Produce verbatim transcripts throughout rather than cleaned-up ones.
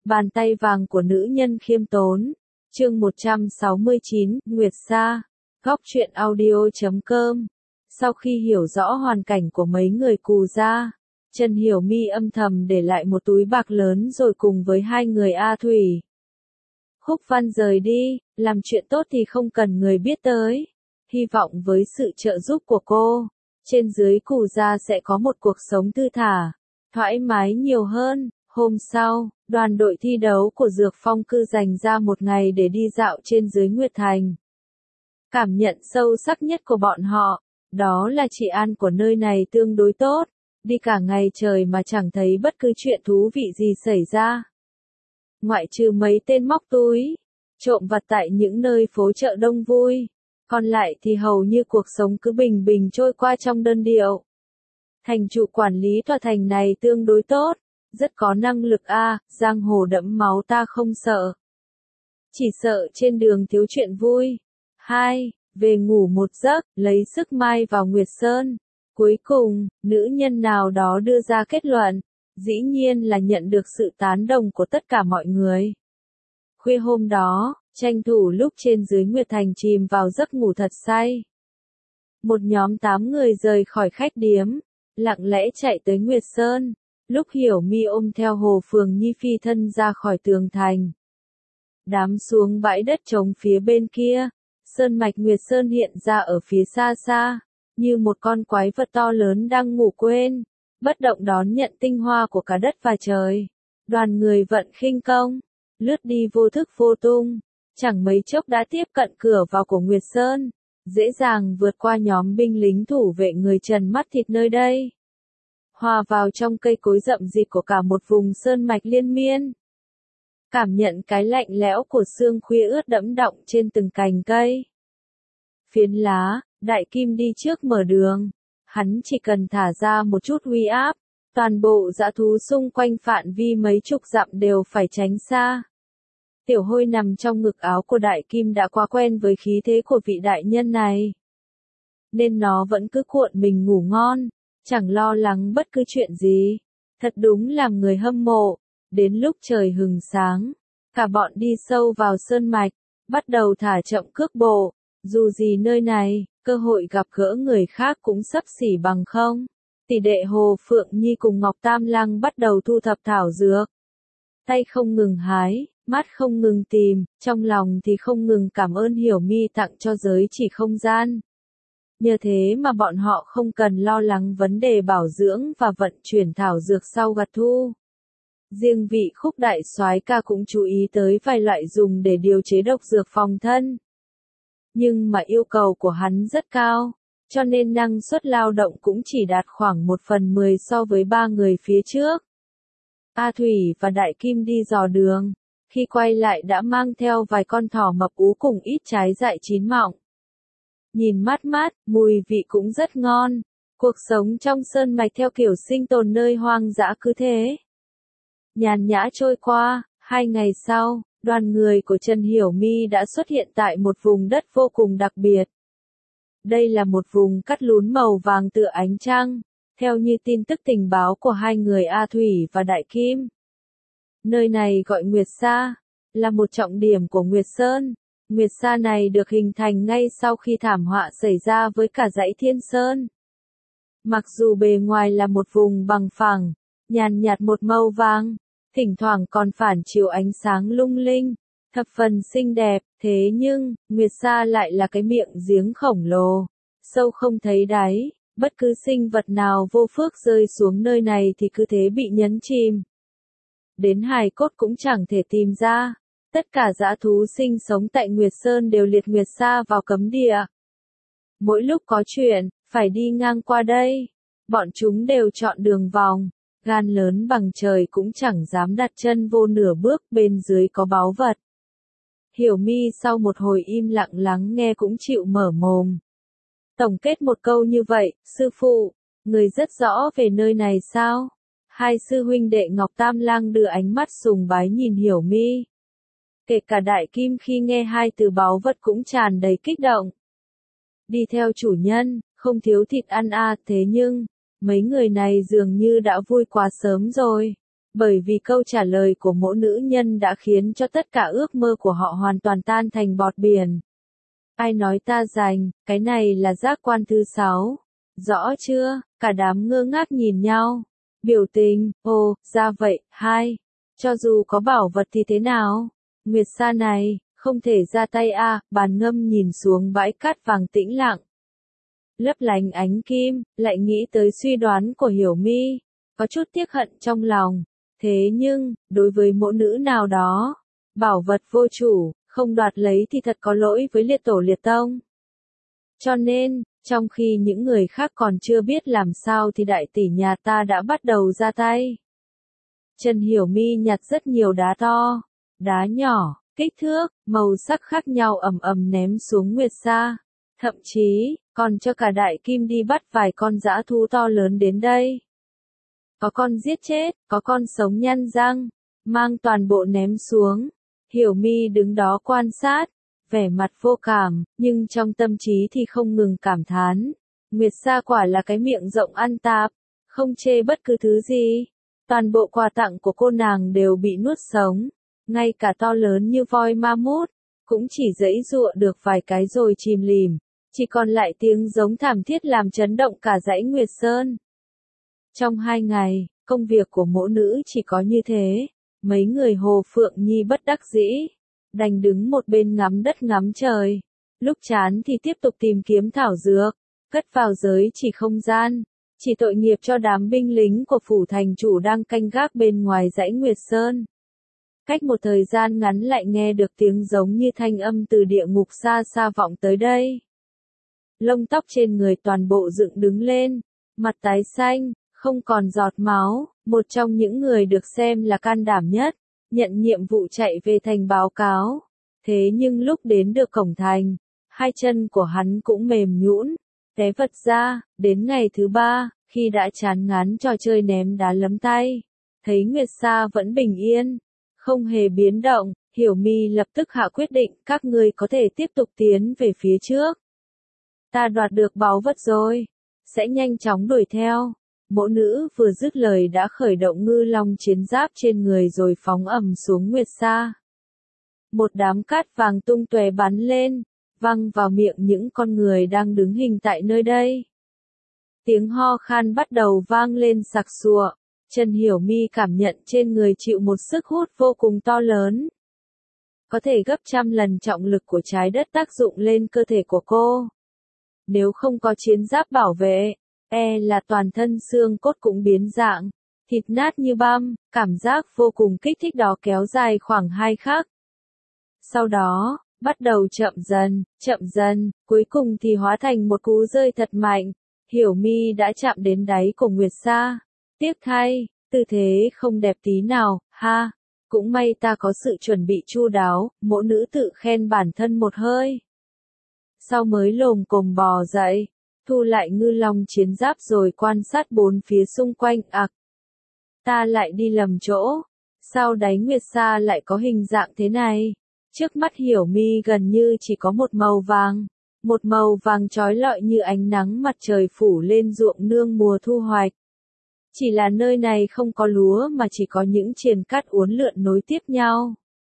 Bàn tay vàng của nữ nhân khiêm tốn. Chương một trăm sáu mươi chín, Nguyệt Sa. Góc truyện audio chấm com. Sau khi hiểu rõ hoàn cảnh của mấy người Cù gia, Trần Hiểu Mi âm thầm để lại một túi bạc lớn rồi cùng với hai người A Thủy. Khúc Văn rời đi, làm chuyện tốt thì không cần người biết tới. Hy vọng với sự trợ giúp của cô, trên dưới Cù gia sẽ có một cuộc sống thư thả, thoải mái nhiều hơn. Hôm sau, đoàn đội thi đấu của Dược Phong Cư dành ra một ngày để đi dạo trên dưới Nguyệt Thành. Cảm nhận sâu sắc nhất của bọn họ, đó là trị an của nơi này tương đối tốt, đi cả ngày trời mà chẳng thấy bất cứ chuyện thú vị gì xảy ra. Ngoại trừ mấy tên móc túi, trộm vặt tại những nơi phố chợ đông vui, còn lại thì hầu như cuộc sống cứ bình bình trôi qua trong đơn điệu. Thành chủ quản lý tòa thành này tương đối tốt, rất có năng lực a, giang hồ đẫm máu ta không sợ. Chỉ sợ trên đường thiếu chuyện vui. Hai, về ngủ một giấc, lấy sức mai vào Nguyệt Sơn. Cuối cùng, nữ nhân nào đó đưa ra kết luận, dĩ nhiên là nhận được sự tán đồng của tất cả mọi người. Khuya hôm đó, tranh thủ lúc trên dưới Nguyệt Thành chìm vào giấc ngủ thật say. Một nhóm tám người rời khỏi khách điếm, lặng lẽ chạy tới Nguyệt Sơn. Lúc Hiểu Mi ôm theo Hồ Phường Nhi phi thân ra khỏi tường thành. Đám xuống bãi đất trống phía bên kia, sơn mạch Nguyệt Sơn hiện ra ở phía xa xa, như một con quái vật to lớn đang ngủ quên, bất động đón nhận tinh hoa của cả đất và trời. Đoàn người vận khinh công, lướt đi vô thức vô tung, chẳng mấy chốc đã tiếp cận cửa vào của Nguyệt Sơn, dễ dàng vượt qua nhóm binh lính thủ vệ người Trần mắt thịt nơi đây. Hòa vào trong cây cối rậm rạp của cả một vùng sơn mạch liên miên. Cảm nhận cái lạnh lẽo của sương khuya ướt đẫm đọng trên từng cành cây. Phiến lá, Đại Kim đi trước mở đường. Hắn chỉ cần thả ra một chút uy áp, toàn bộ dã thú xung quanh phạm vi mấy chục dặm đều phải tránh xa. Tiểu Hôi nằm trong ngực áo của Đại Kim đã quá quen với khí thế của vị đại nhân này, nên nó vẫn cứ cuộn mình ngủ ngon, chẳng lo lắng bất cứ chuyện gì. Thật đúng làm người hâm mộ. Đến lúc trời hừng sáng, cả bọn đi sâu vào sơn mạch, bắt đầu thả chậm cước bộ. Dù gì nơi này, cơ hội gặp gỡ người khác cũng xấp xỉ bằng không. Tỷ đệ Hồ Phượng Nhi cùng Ngọc Tam Lăng bắt đầu thu thập thảo dược. Tay không ngừng hái, mắt không ngừng tìm, trong lòng thì không ngừng cảm ơn Hiểu Mi tặng cho giới chỉ không gian. Nhờ thế mà bọn họ không cần lo lắng vấn đề bảo dưỡng và vận chuyển thảo dược sau gặt thu. Riêng vị Khúc đại soái ca cũng chú ý tới vài loại dùng để điều chế độc dược phòng thân. Nhưng mà yêu cầu của hắn rất cao, cho nên năng suất lao động cũng chỉ đạt khoảng một phần mười so với ba người phía trước. A Thủy và Đại Kim đi dò đường, khi quay lại đã mang theo vài con thỏ mập ú cùng ít trái dại chín mọng. Nhìn mát mát, mùi vị cũng rất ngon. Cuộc sống trong sơn mạch theo kiểu sinh tồn nơi hoang dã cứ thế. Nhàn nhã trôi qua, hai ngày sau, đoàn người của Trần Hiểu Mi đã xuất hiện tại một vùng đất vô cùng đặc biệt. Đây là một vùng cắt lún màu vàng tựa ánh trăng, theo như tin tức tình báo của hai người A Thủy và Đại Kim. Nơi này gọi Nguyệt Sa, là một trọng điểm của Nguyệt Sơn. Nguyệt Sa này được hình thành ngay sau khi thảm họa xảy ra với cả dãy Thiên Sơn. Mặc dù bề ngoài là một vùng bằng phẳng, nhàn nhạt một màu vàng, thỉnh thoảng còn phản chiếu ánh sáng lung linh, thập phần xinh đẹp, thế nhưng, Nguyệt Sa lại là cái miệng giếng khổng lồ, sâu không thấy đáy, bất cứ sinh vật nào vô phước rơi xuống nơi này thì cứ thế bị nhấn chìm. Đến hài cốt cũng chẳng thể tìm ra. Tất cả dã thú sinh sống tại Nguyệt Sơn đều liệt Nguyệt Sa vào cấm địa. Mỗi lúc có chuyện, phải đi ngang qua đây, bọn chúng đều chọn đường vòng, gan lớn bằng trời cũng chẳng dám đặt chân vô nửa bước, bên dưới có báu vật. Hiểu Mi sau một hồi im lặng lắng nghe cũng chịu mở mồm. Tổng kết một câu như vậy, sư phụ, người rất rõ về nơi này sao? Hai sư huynh đệ Ngọc Tam Lang đưa ánh mắt sùng bái nhìn Hiểu Mi. Kể cả Đại Kim khi nghe hai từ báu vật cũng tràn đầy kích động. Đi theo chủ nhân, không thiếu thịt ăn à, thế nhưng, mấy người này dường như đã vui quá sớm rồi. Bởi vì câu trả lời của mỗi nữ nhân đã khiến cho tất cả ước mơ của họ hoàn toàn tan thành bọt biển. Ai nói ta rành, cái này là giác quan thứ sáu. Rõ chưa? Cả đám ngơ ngác nhìn nhau. Biểu tình, ồ, ra vậy, hai. Cho dù có bảo vật thì thế nào? Nguyệt Sa này, không thể ra tay à, Bàn Ngâm nhìn xuống bãi cát vàng tĩnh lặng. Lấp lánh ánh kim, lại nghĩ tới suy đoán của Hiểu Mi, có chút tiếc hận trong lòng. Thế nhưng, đối với mỗi nữ nào đó, bảo vật vô chủ, không đoạt lấy thì thật có lỗi với liệt tổ liệt tông. Cho nên, trong khi những người khác còn chưa biết làm sao thì đại tỷ nhà ta đã bắt đầu ra tay. Trần Hiểu Mi nhặt rất nhiều đá to, đá nhỏ, kích thước, màu sắc khác nhau ầm ầm ném xuống Nguyệt Sa. Thậm chí, còn cho cả đại kim đi bắt vài con dã thú to lớn đến đây. Có con giết chết, có con sống nhăn răng, mang toàn bộ ném xuống. Hiểu Mi đứng đó quan sát, vẻ mặt vô cảm, nhưng trong tâm trí thì không ngừng cảm thán. Nguyệt Sa quả là cái miệng rộng ăn tạp, không chê bất cứ thứ gì. Toàn bộ quà tặng của cô nàng đều bị nuốt sống, ngay cả to lớn như voi ma mút, cũng chỉ giãy giụa được vài cái rồi chìm lìm, chỉ còn lại tiếng giống thảm thiết làm chấn động cả dãy Nguyệt Sơn. Trong hai ngày, công việc của mỗi nữ chỉ có như thế, mấy người Hồ Phượng Nhi bất đắc dĩ, đành đứng một bên ngắm đất ngắm trời, lúc chán thì tiếp tục tìm kiếm thảo dược, cất vào giới chỉ không gian. Chỉ tội nghiệp cho đám binh lính của phủ thành chủ đang canh gác bên ngoài dãy Nguyệt Sơn. Cách một thời gian ngắn lại nghe được tiếng giống như thanh âm từ địa ngục xa xa vọng tới đây. Lông tóc trên người toàn bộ dựng đứng lên, mặt tái xanh, không còn giọt máu, một trong những người được xem là can đảm nhất, nhận nhiệm vụ chạy về thành báo cáo. Thế nhưng lúc đến được cổng thành, hai chân của hắn cũng mềm nhũn, té vật ra. Đến ngày thứ ba, khi đã chán ngán trò chơi ném đá lấm tay, thấy Nguyệt Sa vẫn bình yên, không hề biến động, Hiểu Mi lập tức hạ quyết định, các ngươi có thể tiếp tục tiến về phía trước. Ta đoạt được báu vật rồi, sẽ nhanh chóng đuổi theo. Mộ nữ vừa dứt lời đã khởi động ngư long chiến giáp trên người rồi phóng ầm xuống Nguyệt Sa. Một đám cát vàng tung tóe bắn lên, văng vào miệng những con người đang đứng hình tại nơi đây. Tiếng ho khan bắt đầu vang lên sặc sụa. Trần Hiểu Mi cảm nhận trên người chịu một sức hút vô cùng to lớn. Có thể gấp trăm lần trọng lực của trái đất tác dụng lên cơ thể của cô. Nếu không có chiến giáp bảo vệ, e là toàn thân xương cốt cũng biến dạng, thịt nát như băm, cảm giác vô cùng kích thích đó kéo dài khoảng hai khắc. Sau đó, bắt đầu chậm dần, chậm dần, cuối cùng thì hóa thành một cú rơi thật mạnh. Hiểu Mi đã chạm đến đáy của Nguyệt Sa. Tiếc thay, tư thế không đẹp tí nào, ha. Cũng may ta có sự chuẩn bị chu đáo, mỗi nữ tự khen bản thân một hơi. Sau mới lồm cồm bò dậy, thu lại ngư long chiến giáp rồi quan sát bốn phía xung quanh ặc. Ta lại đi lầm chỗ. Sao đáy Nguyệt Sa lại có hình dạng thế này? Trước mắt Hiểu Mi gần như chỉ có một màu vàng. Một màu vàng chói lọi như ánh nắng mặt trời phủ lên ruộng nương mùa thu hoạch. Chỉ là nơi này không có lúa mà chỉ có những triền cát uốn lượn nối tiếp nhau.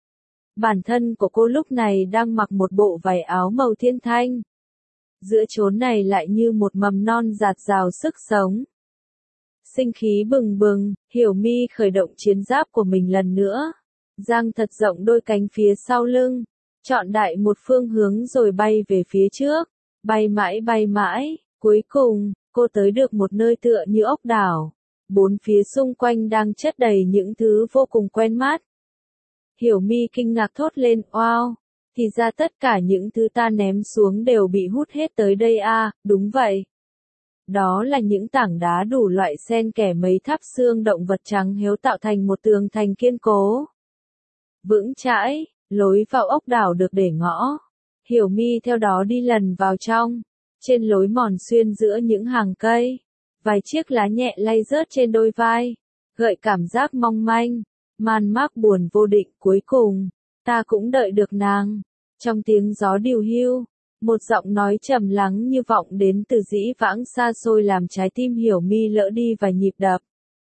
Bản thân của cô lúc này đang mặc một bộ váy áo màu thiên thanh. Giữa chốn này lại như một mầm non rạt rào sức sống. Sinh khí bừng bừng, Hiểu Mi khởi động chiến giáp của mình lần nữa. Dang thật rộng đôi cánh phía sau lưng. Chọn đại một phương hướng rồi bay về phía trước. Bay mãi bay mãi, cuối cùng, cô tới được một nơi tựa như ốc đảo. Bốn phía xung quanh đang chất đầy những thứ vô cùng quen mắt. Hiểu Mi kinh ngạc thốt lên, wow, thì ra tất cả những thứ ta ném xuống đều bị hút hết tới đây à, đúng vậy. Đó là những tảng đá đủ loại xen kẽ mấy tháp xương động vật trắng héo tạo thành một tường thành kiên cố. Vững chãi, lối vào ốc đảo được để ngõ. Hiểu Mi theo đó đi lần vào trong. Trên lối mòn xuyên giữa những hàng cây, vài chiếc lá nhẹ lay rớt trên đôi vai, gợi cảm giác mong manh, man mác buồn vô định. Cuối cùng, ta cũng đợi được nàng. Trong tiếng gió điều hiu, một giọng nói trầm lắng như vọng đến từ dĩ vãng xa xôi làm trái tim Hiểu Mi lỡ đi vài nhịp đập.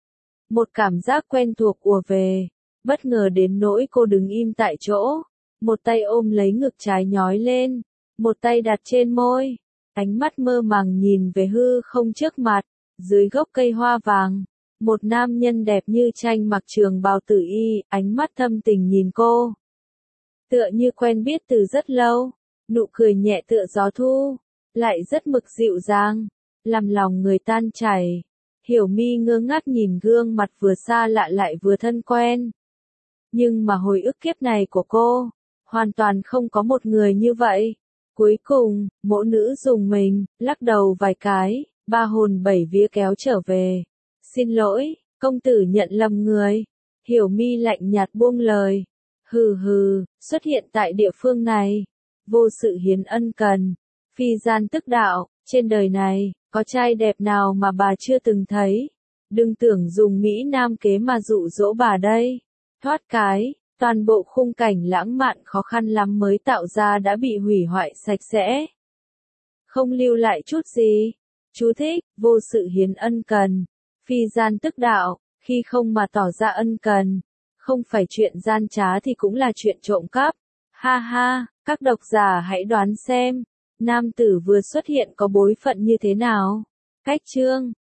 Một cảm giác quen thuộc ùa về, bất ngờ đến nỗi cô đứng im tại chỗ, một tay ôm lấy ngực trái nhói lên, một tay đặt trên môi, ánh mắt mơ màng nhìn về hư không trước mặt, dưới gốc cây hoa vàng, một nam nhân đẹp như tranh mặc trường bào tử y, ánh mắt thâm tình nhìn cô. Tựa như quen biết từ rất lâu, nụ cười nhẹ tựa gió thu, lại rất mực dịu dàng, làm lòng người tan chảy. Hiểu Mi ngơ ngác nhìn gương mặt vừa xa lạ lại vừa thân quen. Nhưng mà hồi ức kiếp này của cô, hoàn toàn không có một người như vậy. Cuối cùng, mỗ nữ dùng mình, lắc đầu vài cái, ba hồn bảy vía kéo trở về. Xin lỗi, công tử nhận lầm người. Hiểu Mi lạnh nhạt buông lời. Hừ hừ, xuất hiện tại địa phương này. Vô sự hiến ân cần. Phi gian tức đạo, trên đời này, có trai đẹp nào mà bà chưa từng thấy. Đừng tưởng dùng Mỹ Nam kế mà dụ dỗ bà đây. Thoát cái, toàn bộ khung cảnh lãng mạn khó khăn lắm mới tạo ra đã bị hủy hoại sạch sẽ. Không lưu lại chút gì. Chú thích, vô sự hiến ân cần. Phi gian tức đạo, khi không mà tỏ ra ân cần. Không phải chuyện gian trá thì cũng là chuyện trộm cắp. Ha ha, các độc giả hãy đoán xem, nam tử vừa xuất hiện có bối phận như thế nào. Cách chương